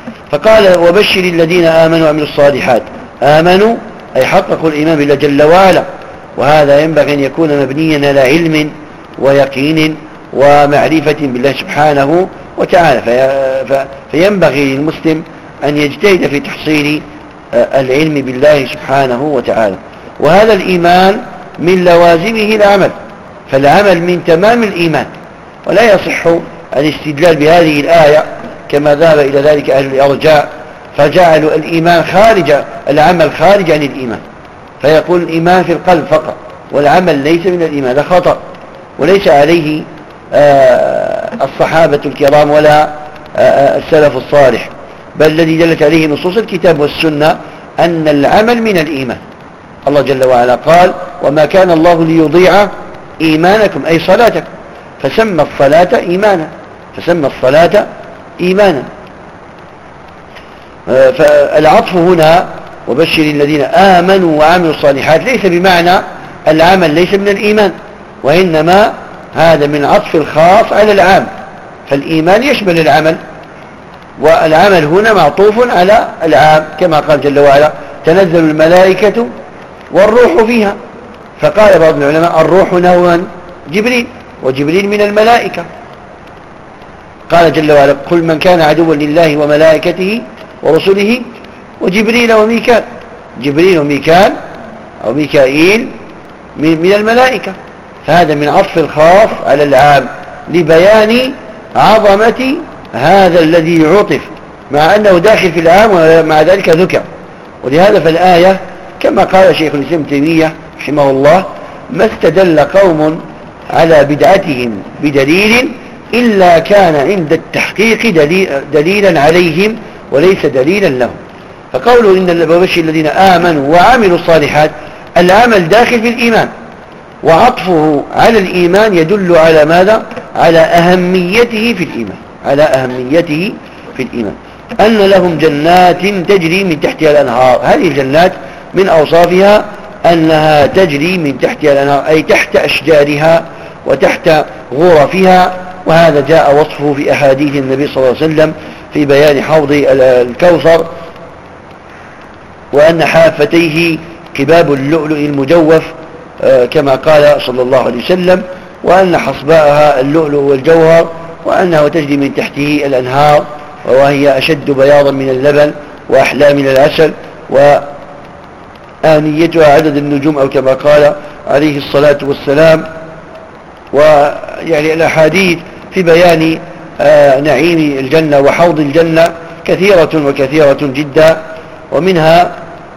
فقال: وبشر الذين آمنوا وعملوا الصالحات. آمنوا أي حققوا الإيمان بالله جل وعلا، وهذا ينبغي أن يكون مبنيا على علم ويقين ومعرفة بالله سبحانه وتعالى، في فينبغي للمسلم أن يجتهد في تحصيل العلم بالله سبحانه وتعالى. وهذا الإيمان من لوازمه العمل، فالعمل من تمام الإيمان، ولا يصح الاستدلال بهذه الآية كما ذهب إلى ذلك أهل الأرجاء، فجعلوا الإيمان خارج العمل خارج عن الإيمان، فيقول الإيمان في القلب فقط والعمل ليس من الإيمان. هذا خطأ، وليس عليه الصحابة الكرام ولا السلف الصالح، بل الذي دلت عليه نصوص الكتاب والسنة أن العمل من الإيمان. الله جل وعلا قال: وما كان الله ليضيع إيمانكم أي صلاتكم، فسمى الصلاة إيمانا، فسمى الصلاة إيمانا. فالعطف هنا وبشر الذين آمنوا وعملوا الصالحات ليس بمعنى العمل ليس من الإيمان، وإنما هذا من عطف الخاص على العام، فالإيمان يشمل العمل، والعمل هنا معطوف على العام، كما قال جل وعلا: تنزل الملائكة والروح فيها. فقال بعض العلماء: الروح نوعا جبريل، وجبريل من الملائكة. قال جل وعلا: قل من كان عدوا لله وملائكته ورسله وجبريل وميكال. جبريل وميكال أو ميكائيل من الملائكة، فهذا من عطف الخاص على العام لبيان عظمة هذا الذي عطف، مع أنه داخل في العام ومع ذلك ذكر. ولهذا فالآية كما قال شيخ الإسلام ابن تيمية رحمه الله: ما استدل قوم على بدعتهم بدليل إلا كان عند التحقيق دليل دليلا عليهم وليس دليلا لهم. فقولوا إن البشر الذين آمنوا وعملوا الصالحات، العمل داخل في الإيمان، وعطفه على الإيمان يدل على ماذا؟ على أهميته في الإيمان، على أهميته في الإيمان. أن لهم جنات تجري من تحتها الأنهار. هذه الجنات من أوصافها أنها تجري من تحتها الأنهار، أي تحت أشجارها وتحت غرفها، وهذا جاء وصفه في أحاديث النبي صلى الله عليه وسلم في بيان حوض الكوثر، وأن حافتيه قباب اللؤلؤ المجوف كما قال صلى الله عليه وسلم، وأن حصباءها اللؤلؤ والجوهر، وأنه تجري من تحته الأنهار، وهي أشد بياضا من اللبن وأحلى من العسل، وآنيتها عدد النجوم أو كما قال عليه الصلاة والسلام. ويعني الأحاديث في بيان نعيم الجنة وحوض الجنة كثيرة وكثيرة جدا، ومنها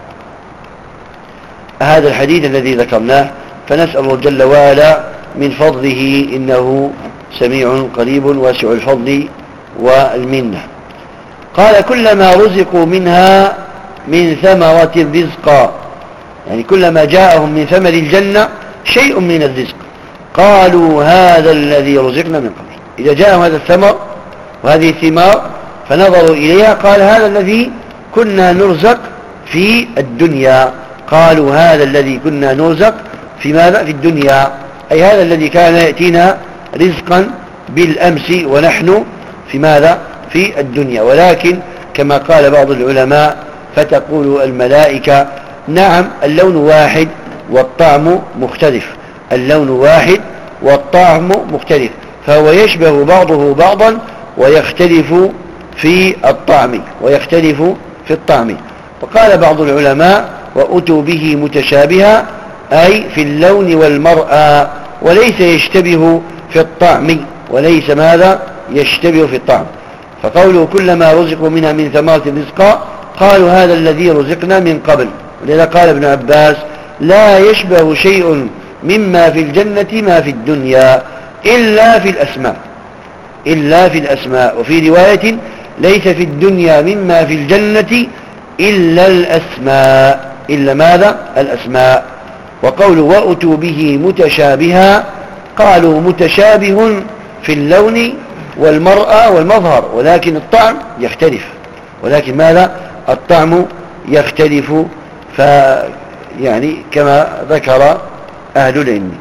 هذا الحديث الذي ذكرناه. فنسأل الله جل وعلا من فضله، إنه سميع قريب واسع الفضل والمنة. قال: كلما رزقوا منها من ثمرة رزقا، يعني كلما جاءهم من ثمر الجنة شيء من الرزق، قالوا هذا الذي رزقنا من قبل. إذا جاءهم هذا الثمر وهذه الثمار فنظروا إليها قال هذا الذي كنا نرزق في الدنيا. قالوا هذا الذي كنا نرزق في ماذا؟ في الدنيا، أي هذا الذي كان يأتينا رزقا بالأمس ونحن في ماذا؟ في الدنيا. ولكن كما قال بعض العلماء فتقول الملائكة نعم اللون واحد والطعم مختلف، اللون واحد والطعم مختلف، فهو يشبه بعضه بعضا ويختلف في الطعم ويختلف في الطعم. وقال بعض العلماء وأتوا به متشابها أي في اللون والمرأة، وليس يشتبه في الطعم، وليس ماذا يشتبه في الطعم. فقوله كلما رزقوا منها من ثمرة رزقا قالوا هذا الذي رزقنا من قبل. ولذا قال ابن عباس لا يشبه شيء مما في الجنة ما في الدنيا إلا في الأسماء، إلا في الأسماء. وفي رواية ليس في الدنيا مما في الجنة إلا الأسماء، إلا ماذا؟ الأسماء. وقوله وأتوا به متشابها قالوا متشابه في اللون والمرأة والمظهر، ولكن الطعم يختلف، ولكن ماذا؟ الطعم يختلف، فيعني كما ذكر أهل العلم.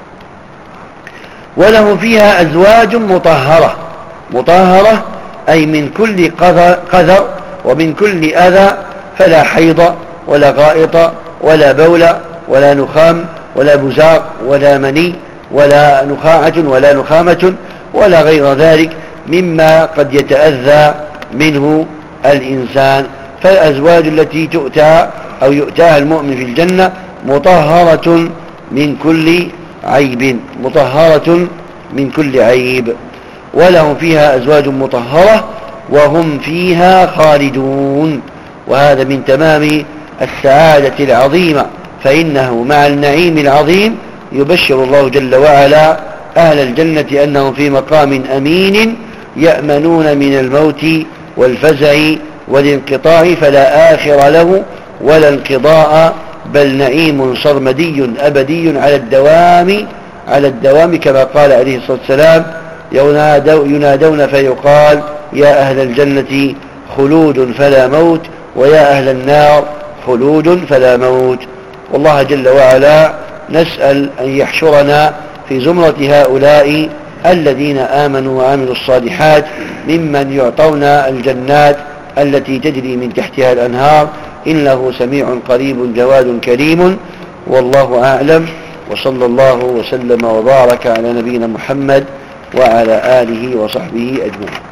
ولهم فيها أزواج مطهرة، مطهرة أي من كل قذر ومن كل أذى، فلا حيض ولا غائط ولا بول ولا نخام ولا بزاق ولا مني ولا نخاعة ولا نخامة ولا غير ذلك مما قد يتأذى منه الإنسان. فالأزواج التي تؤتى أو يؤتاها المؤمن في الجنة مطهرة من كل عيب، مطهرة من كل عيب. ولهم فيها أزواج مطهرة وهم فيها خالدون. وهذا من تمام السعادة العظيمة، فإنه مع النعيم العظيم يبشر الله جل وعلا أهل الجنة أنهم في مقام أمين يأمنون من الموت والفزع والانقطاع فلا آخر له ولا انقضاء، بل نعيم صرمدي أبدي على الدوام، على الدوام كما قال عليه الصلاة والسلام ينادون فيقال يا أهل الجنة خلود فلا موت ويا أهل النار خلود فلا موت. والله جل وعلا نسأل أن يحشرنا في زمرة هؤلاء الذين آمنوا وعملوا الصالحات ممن يعطون الجنات التي تجري من تحتها الأنهار، إنه سميع قريب جواد كريم. والله أعلم، وصلى الله وسلم وبارك على نبينا محمد وعلى آله وصحبه أجمعين.